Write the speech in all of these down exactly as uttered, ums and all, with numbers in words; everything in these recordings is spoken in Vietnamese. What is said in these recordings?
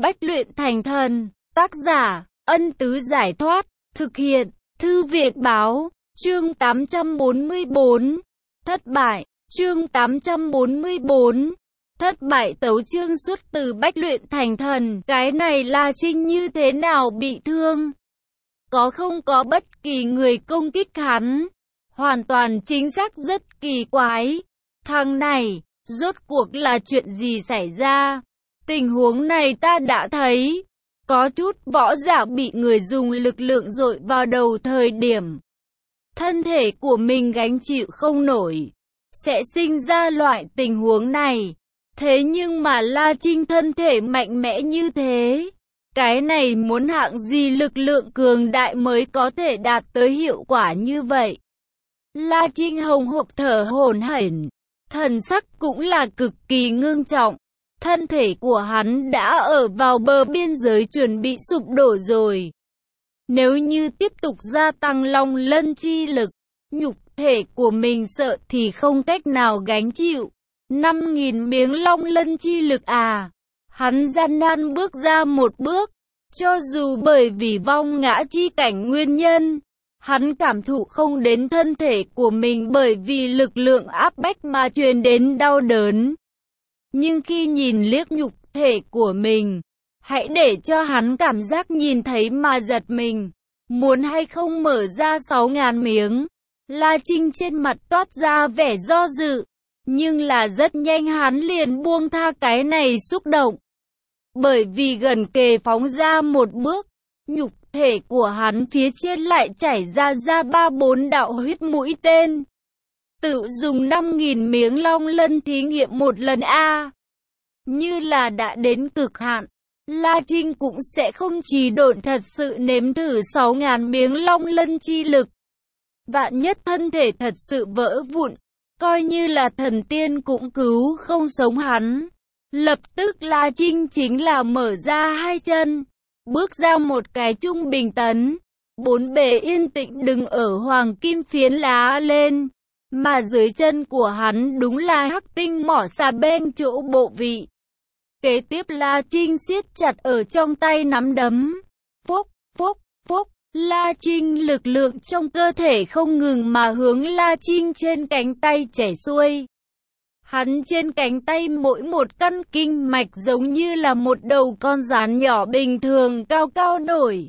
Bách luyện thành thần. Tác giả, Ân Tứ Giải Thoát. Thực hiện, Thư Viện Báo. Chương tám trăm bốn mươi bốn. Thất bại. Chương tám trăm bốn mươi bốn. Thất bại tấu chương xuất từ Bách luyện thành thần. Cái này La Trinh như thế nào bị thương? Có không có bất kỳ người công kích hắn? Hoàn toàn chính xác rất kỳ quái. Thằng này, rốt cuộc là chuyện gì xảy ra? Tình huống này ta đã thấy. Có chút võ giả bị người dùng lực lượng dội vào đầu thời điểm thân thể của mình gánh chịu không nổi, sẽ sinh ra loại tình huống này. Thế nhưng mà La Trinh thân thể mạnh mẽ như thế, cái này muốn hạng gì lực lượng cường đại mới có thể đạt tới hiệu quả như vậy? La Trinh hồng hộc thở hổn hển, thần sắc cũng là cực kỳ ngưng trọng. Thân thể của hắn đã ở vào bờ biên giới chuẩn bị sụp đổ rồi. Nếu như tiếp tục gia tăng long lân chi lực, nhục thể của mình sợ thì không cách nào gánh chịu. năm nghìn miếng long lân chi lực à? Hắn gian nan bước ra một bước. Cho dù bởi vì vong ngã chi cảnh nguyên nhân, hắn cảm thụ không đến thân thể của mình bởi vì lực lượng áp bách mà truyền đến đau đớn. Nhưng khi nhìn liếc nhục thể của mình, hãy để cho hắn cảm giác nhìn thấy mà giật mình. Muốn hay không mở ra sáu ngàn miếng? La Trinh trên mặt toát ra vẻ do dự. Nhưng là rất nhanh hắn liền buông tha cái này xúc động. Bởi vì gần kề phóng ra một bước, nhục thể của hắn phía trên lại chảy ra ra ba bốn đạo huyết mũi tên. Tự dùng năm nghìn miếng long lân thí nghiệm một lần a. Như là đã đến cực hạn, La Trinh cũng sẽ không trì độn thật sự nếm thử sáu ngàn miếng long lân chi lực. Vạn nhất thân thể thật sự vỡ vụn, coi như là thần tiên cũng cứu không sống hắn. Lập tức La Trinh chính là mở ra hai chân, bước ra một cái trung bình tấn, bốn bề yên tĩnh đứng ở hoàng kim phiến lá lên. Mà dưới chân của hắn đúng là hắc tinh mỏ xà beng chỗ bộ vị. Kế tiếp La Trinh siết chặt ở trong tay nắm đấm. Phúc, phúc, phúc, La Trinh lực lượng trong cơ thể không ngừng mà hướng La Trinh trên cánh tay chảy xuôi. Hắn trên cánh tay mỗi một căn kinh mạch giống như là một đầu con gián nhỏ bình thường cao cao nổi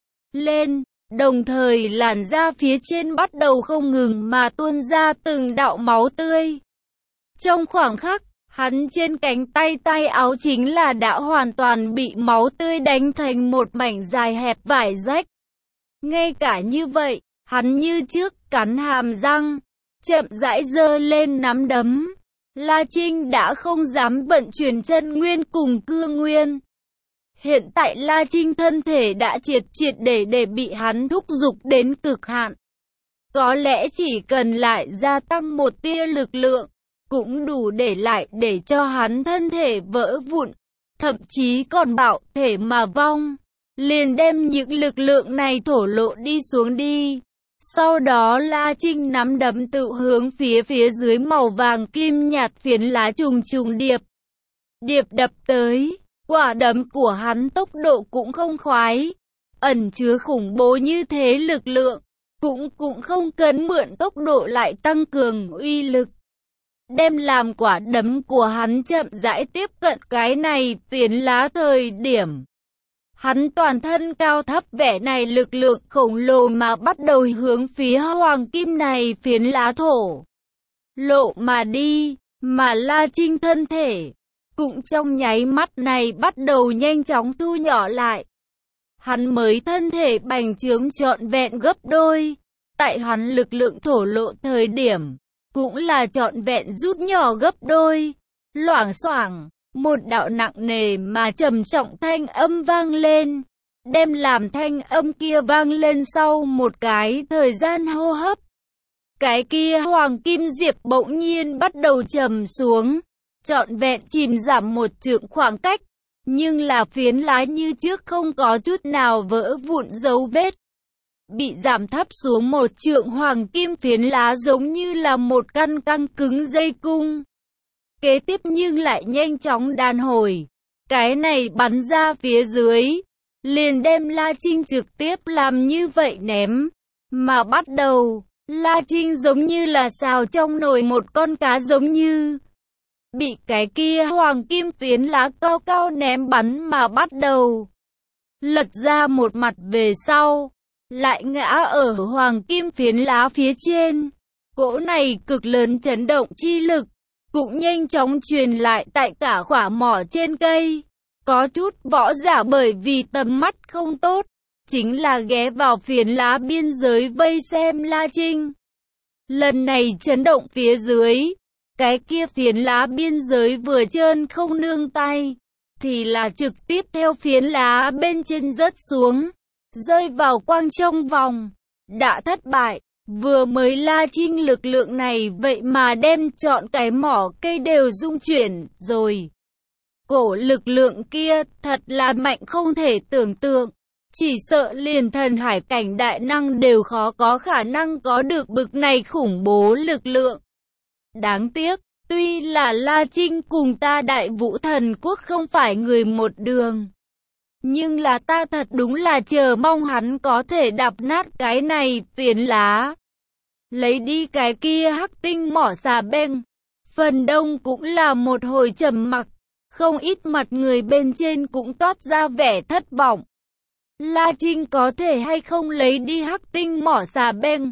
lên. Đồng thời làn da phía trên bắt đầu không ngừng mà tuôn ra từng đạo máu tươi. Trong khoảng khắc, hắn trên cánh tay tay áo chính là đã hoàn toàn bị máu tươi đánh thành một mảnh dài hẹp vải rách. Ngay cả như vậy, hắn như trước cắn hàm răng, chậm rãi giơ lên nắm đấm. La Trinh đã không dám vận chuyển chân nguyên cùng cương nguyên. Hiện tại La Trinh thân thể đã triệt triệt để để bị hắn thúc giục đến cực hạn. Có lẽ chỉ cần lại gia tăng một tia lực lượng, cũng đủ để lại để cho hắn thân thể vỡ vụn, thậm chí còn bạo thể mà vong. Liền đem những lực lượng này thổ lộ đi xuống đi. Sau đó La Trinh nắm đấm tự hướng phía phía dưới màu vàng kim nhạt phiến lá trùng trùng điệp. Điệp đập tới. Quả đấm của hắn tốc độ cũng không khoái, ẩn chứa khủng bố như thế lực lượng, cũng cũng không cần mượn tốc độ lại tăng cường uy lực. Đem làm quả đấm của hắn chậm rãi tiếp cận cái này phiến lá thời điểm. Hắn toàn thân cao thấp vẻ này lực lượng khổng lồ mà bắt đầu hướng phía hoàng kim này phiến lá thổ lộ mà đi, mà La Trinh thân thể cũng trong nháy mắt này bắt đầu nhanh chóng thu nhỏ lại. Hắn mới thân thể bành trướng trọn vẹn gấp đôi. Tại hắn lực lượng thổ lộ thời điểm, cũng là trọn vẹn rút nhỏ gấp đôi. Loảng xoảng, một đạo nặng nề mà trầm trọng thanh âm vang lên. Đem làm thanh âm kia vang lên sau một cái thời gian hô hấp. Cái kia hoàng kim diệp bỗng nhiên bắt đầu trầm xuống. Trọn vẹn chìm giảm một trượng khoảng cách, nhưng là phiến lá như trước không có chút nào vỡ vụn dấu vết. Bị giảm thấp xuống một trượng hoàng kim phiến lá giống như là một căn căng cứng dây cung. Kế tiếp nhưng lại nhanh chóng đàn hồi. Cái này bắn ra phía dưới, liền đem La Trinh trực tiếp làm như vậy ném. Mà bắt đầu, La Trinh giống như là xào trong nồi một con cá giống như bị cái kia hoàng kim phiến lá cao cao ném bắn mà bắt đầu lật ra một mặt về sau, lại ngã ở hoàng kim phiến lá phía trên. Cỗ này cực lớn chấn động chi lực cũng nhanh chóng truyền lại tại cả quả mỏ trên cây. Có chút võ giả bởi vì tầm mắt không tốt, chính là ghé vào phiến lá biên giới vây xem La Trinh. Lần này chấn động phía dưới, cái kia phiến lá biên giới vừa trơn không nương tay, thì là trực tiếp theo phiến lá bên trên rớt xuống, rơi vào quang trong vòng. Đã thất bại, vừa mới La Trinh lực lượng này vậy mà đem trọn cái mỏ cây đều rung chuyển rồi. Cổ lực lượng kia thật là mạnh không thể tưởng tượng. Chỉ sợ liền thần hải cảnh đại năng đều khó có khả năng có được bực này khủng bố lực lượng. Đáng tiếc, tuy là La Trinh cùng ta Đại Vũ Thần Quốc không phải người một đường, nhưng là ta thật đúng là chờ mong hắn có thể đập nát cái này phiến lá, lấy đi cái kia hắc tinh mỏ xà beng. Phần đông cũng là một hồi trầm mặc, không ít mặt người bên trên cũng toát ra vẻ thất vọng. La Trinh có thể hay không lấy đi hắc tinh mỏ xà beng?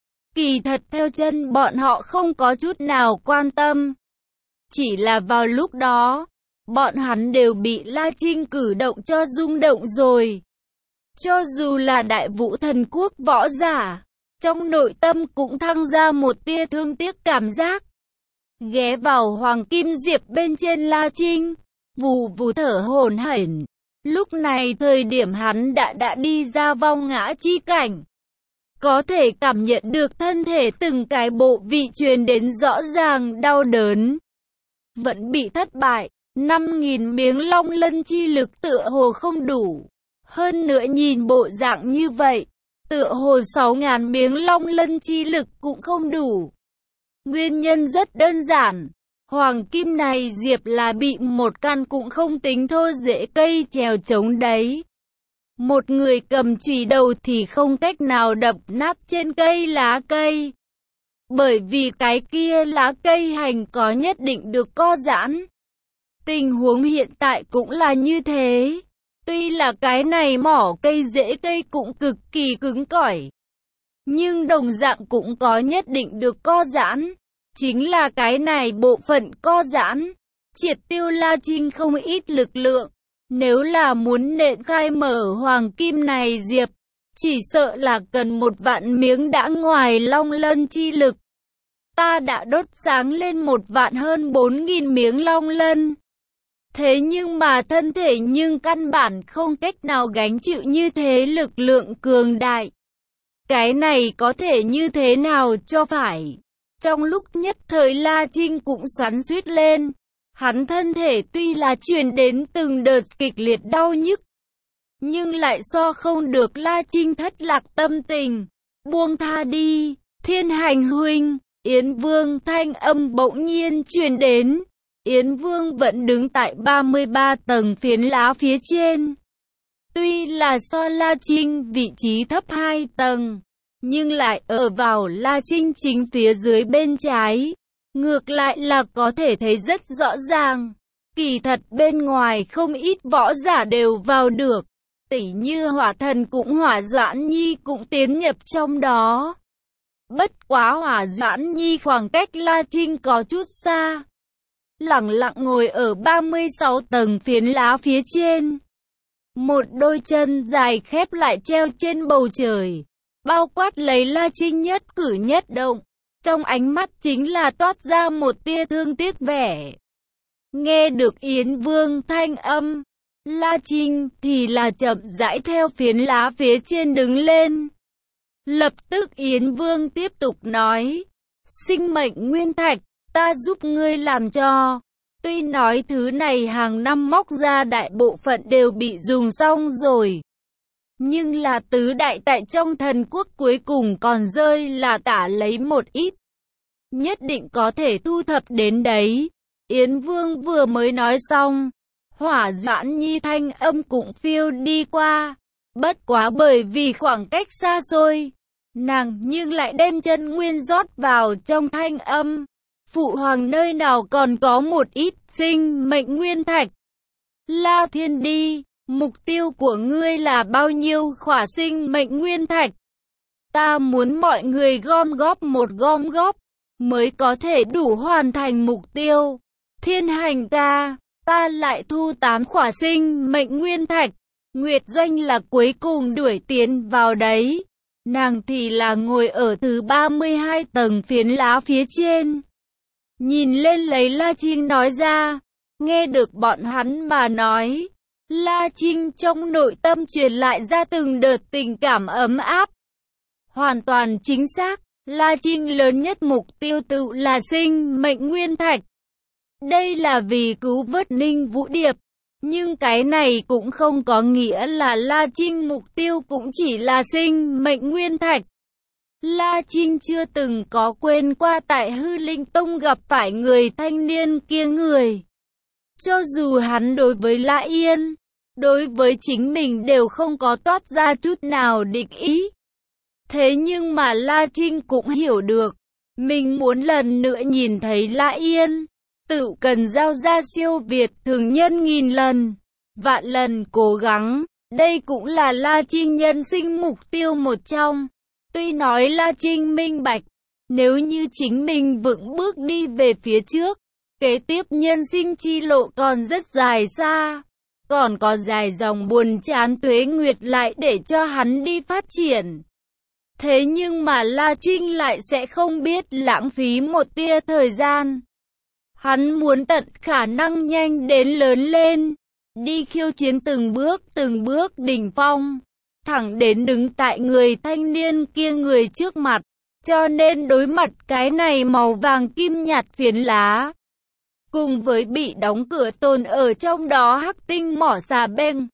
Kỳ thật theo chân bọn họ không có chút nào quan tâm. Chỉ là vào lúc đó, bọn hắn đều bị La Trinh cử động cho rung động rồi. Cho dù là Đại Vũ Thần Quốc võ giả, trong nội tâm cũng thăng ra một tia thương tiếc cảm giác. Ghé vào Hoàng Kim Diệp bên trên La Trinh, vù vù thở hổn hển. Lúc này thời điểm hắn đã đã đi ra vong ngã chi cảnh. Có thể cảm nhận được thân thể từng cái bộ vị truyền đến rõ ràng đau đớn. Vẫn bị thất bại, năm nghìn miếng long lân chi lực tựa hồ không đủ. Hơn nữa nhìn bộ dạng như vậy, tựa hồ sáu ngàn miếng long lân chi lực cũng không đủ. Nguyên nhân rất đơn giản. Hoàng kim này diệp là bị một căn cũng không tính thô rễ cây trèo chống đấy. Một người cầm chùy đầu thì không cách nào đập nát trên cây lá cây. Bởi vì cái kia lá cây hành có nhất định được co giãn. Tình huống hiện tại cũng là như thế. Tuy là cái này mỏ cây rễ cây cũng cực kỳ cứng cỏi, nhưng đồng dạng cũng có nhất định được co giãn. Chính là cái này bộ phận co giãn, triệt tiêu La Trinh không ít lực lượng. Nếu là muốn nện khai mở hoàng kim này diệp, chỉ sợ là cần một vạn miếng đã ngoài long lân chi lực. Ta đã đốt sáng lên một vạn hơn bốn nghìn miếng long lân. Thế nhưng mà thân thể nhưng căn bản không cách nào gánh chịu như thế lực lượng cường đại. Cái này có thể như thế nào cho phải? Trong lúc nhất thời La Trinh cũng xoắn xuýt lên. Hắn thân thể tuy là truyền đến từng đợt kịch liệt đau nhức, nhưng lại so không được La Trinh thất lạc tâm tình. Buông tha đi, Thiên Hành huynh, Yến Vương thanh âm bỗng nhiên truyền đến. Yến Vương vẫn đứng tại ba mươi ba tầng phiến lá phía trên. Tuy là so La Trinh vị trí thấp hai tầng, nhưng lại ở vào La Trinh chính phía dưới bên trái. Ngược lại là có thể thấy rất rõ ràng. Kỳ thật bên ngoài không ít võ giả đều vào được. Tỉ như Hỏa Thần cũng Hỏa Doãn Nhi cũng tiến nhập trong đó. Bất quá Hỏa Doãn Nhi khoảng cách La Trinh có chút xa, lẳng lặng ngồi ở ba mươi sáu tầng phiến lá phía trên. Một đôi chân dài khép lại treo trên bầu trời, bao quát lấy La Trinh nhất cử nhất động. Trong ánh mắt chính là toát ra một tia thương tiếc vẻ. Nghe được Yến Vương thanh âm, La Trinh thì là chậm rãi theo phiến lá phía trên đứng lên. Lập tức Yến Vương tiếp tục nói, sinh mệnh nguyên thạch, ta giúp ngươi làm cho. Tuy nói thứ này hàng năm móc ra đại bộ phận đều bị dùng xong rồi, nhưng là tứ đại tại trong thần quốc cuối cùng còn rơi là tả lấy một ít. Nhất định có thể thu thập đến đấy. Yến Vương vừa mới nói xong, Hỏa Doãn Nhi thanh âm cũng phiêu đi qua. Bất quá bởi vì khoảng cách xa xôi, nàng nhưng lại đem chân nguyên rót vào trong thanh âm. Phụ hoàng nơi nào còn có một ít sinh mệnh nguyên thạch? La Thiên Đi, mục tiêu của ngươi là bao nhiêu khỏa sinh mệnh nguyên thạch? Ta muốn mọi người gom góp một gom góp, mới có thể đủ hoàn thành mục tiêu. Thiên Hành ca, ta lại thu tám khỏa sinh mệnh nguyên thạch. Nguyệt Doanh là cuối cùng đuổi tiến vào đấy. Nàng thì là ngồi ở thứ ba mươi hai tầng phiến lá phía trên. Nhìn lên lấy La Trinh nói ra. Nghe được bọn hắn mà nói, La Trinh trong nội tâm truyền lại ra từng đợt tình cảm ấm áp. Hoàn toàn chính xác, La Trinh lớn nhất mục tiêu tự là sinh mệnh nguyên thạch. Đây là vì cứu vớt Ninh Vũ Điệp. Nhưng cái này cũng không có nghĩa là La Trinh mục tiêu cũng chỉ là sinh mệnh nguyên thạch. La Trinh chưa từng có quên qua tại Hư Linh Tông gặp phải người thanh niên kia người. Cho dù hắn đối với La Yên, đối với chính mình đều không có toát ra chút nào địch ý. Thế nhưng mà La Trinh cũng hiểu được, mình muốn lần nữa nhìn thấy La Yên, tự cần giao ra siêu việt thường nhân nghìn lần, vạn lần cố gắng. Đây cũng là La Trinh nhân sinh mục tiêu một trong. Tuy nói La Trinh minh bạch, nếu như chính mình vững bước đi về phía trước, kế tiếp nhân sinh chi lộ còn rất dài xa, còn có dài dòng buồn chán tuế nguyệt lại để cho hắn đi phát triển. Thế nhưng mà La Trinh lại sẽ không biết lãng phí một tia thời gian. Hắn muốn tận khả năng nhanh đến lớn lên, đi khiêu chiến từng bước từng bước đỉnh phong, thẳng đến đứng tại người thanh niên kia người trước mặt. Cho nên đối mặt cái này màu vàng kim nhạt phiến lá, cùng với bị đóng cửa tồn ở trong đó hắc tinh mỏ xà beng,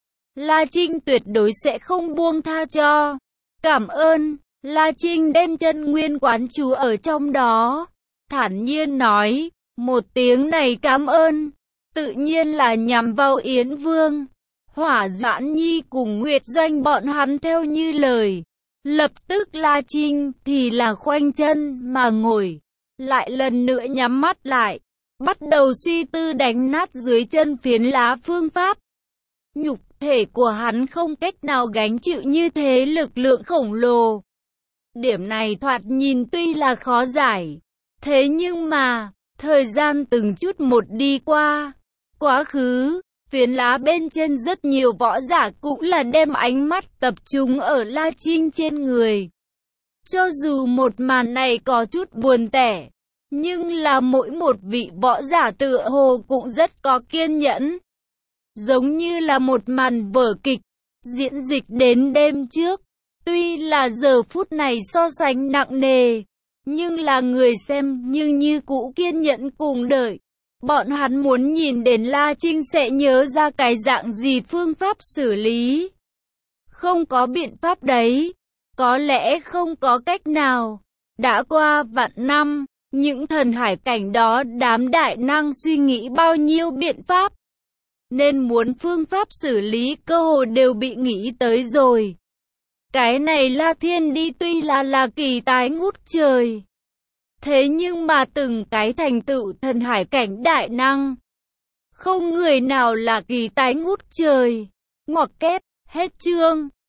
La Trinh tuyệt đối sẽ không buông tha cho. Cảm ơn. La Trinh đem chân nguyên quán chú ở trong đó, thản nhiên nói, một tiếng này cảm ơn, tự nhiên là nhằm vào Yến Vương. Hỏa Doãn Nhi cùng Nguyệt Doanh bọn hắn theo như lời. Lập tức La Trinh thì là khoanh chân mà ngồi, lại lần nữa nhắm mắt lại, bắt đầu suy tư đánh nát dưới chân phiến lá phương pháp. Nhục thể của hắn không cách nào gánh chịu như thế lực lượng khổng lồ. Điểm này thoạt nhìn tuy là khó giải, thế nhưng mà, thời gian từng chút một đi qua, quá khứ, phiến lá bên trên rất nhiều võ giả cũng là đem ánh mắt tập trung ở La Trinh trên người. Cho dù một màn này có chút buồn tẻ, nhưng là mỗi một vị võ giả tựa hồ cũng rất có kiên nhẫn. Giống như là một màn vở kịch, diễn dịch đến đêm trước. Tuy là giờ phút này so sánh nặng nề, nhưng là người xem nhưng như cũ kiên nhẫn cùng đợi. Bọn hắn muốn nhìn đến La Trinh sẽ nhớ ra cái dạng gì phương pháp xử lý. Không có biện pháp đấy, có lẽ không có cách nào. Đã qua vạn năm, những thần hải cảnh đó đám đại năng suy nghĩ bao nhiêu biện pháp, nên muốn phương pháp xử lý cơ hồ đều bị nghĩ tới rồi. Cái này La Thiên Đi tuy là là kỳ tài ngút trời, thế nhưng mà từng cái thành tựu thần hải cảnh đại năng, không người nào là kỳ tài ngút trời. Ngoặc kép, hết chương.